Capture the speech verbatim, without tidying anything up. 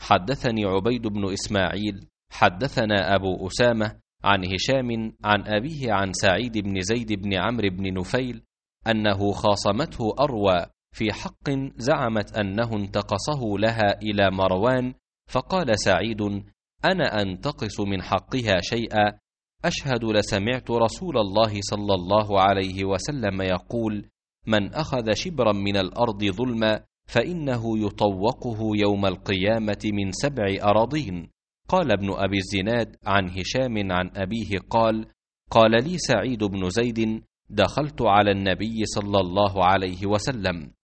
حدثني عبيد بن إسماعيل حدثنا أبو أسامة عن هشام عن أبيه عن سعيد بن زيد بن عمرو بن نفيل أنه خاصمته أروى في حق زعمت أنه انتقصه لها إلى مروان، فقال سعيد: أنا أنتقص من حقها شيئا؟ أشهد لسمعت رسول الله صلى الله عليه وسلم يقول: من أخذ شبرا من الأرض ظلما فإنه يطوقه يوم القيامة من سبع أراضين. قال ابن أبي الزناد عن هشام عن أبيه قال: قال لي سعيد بن زيد: دخلت على النبي صلى الله عليه وسلم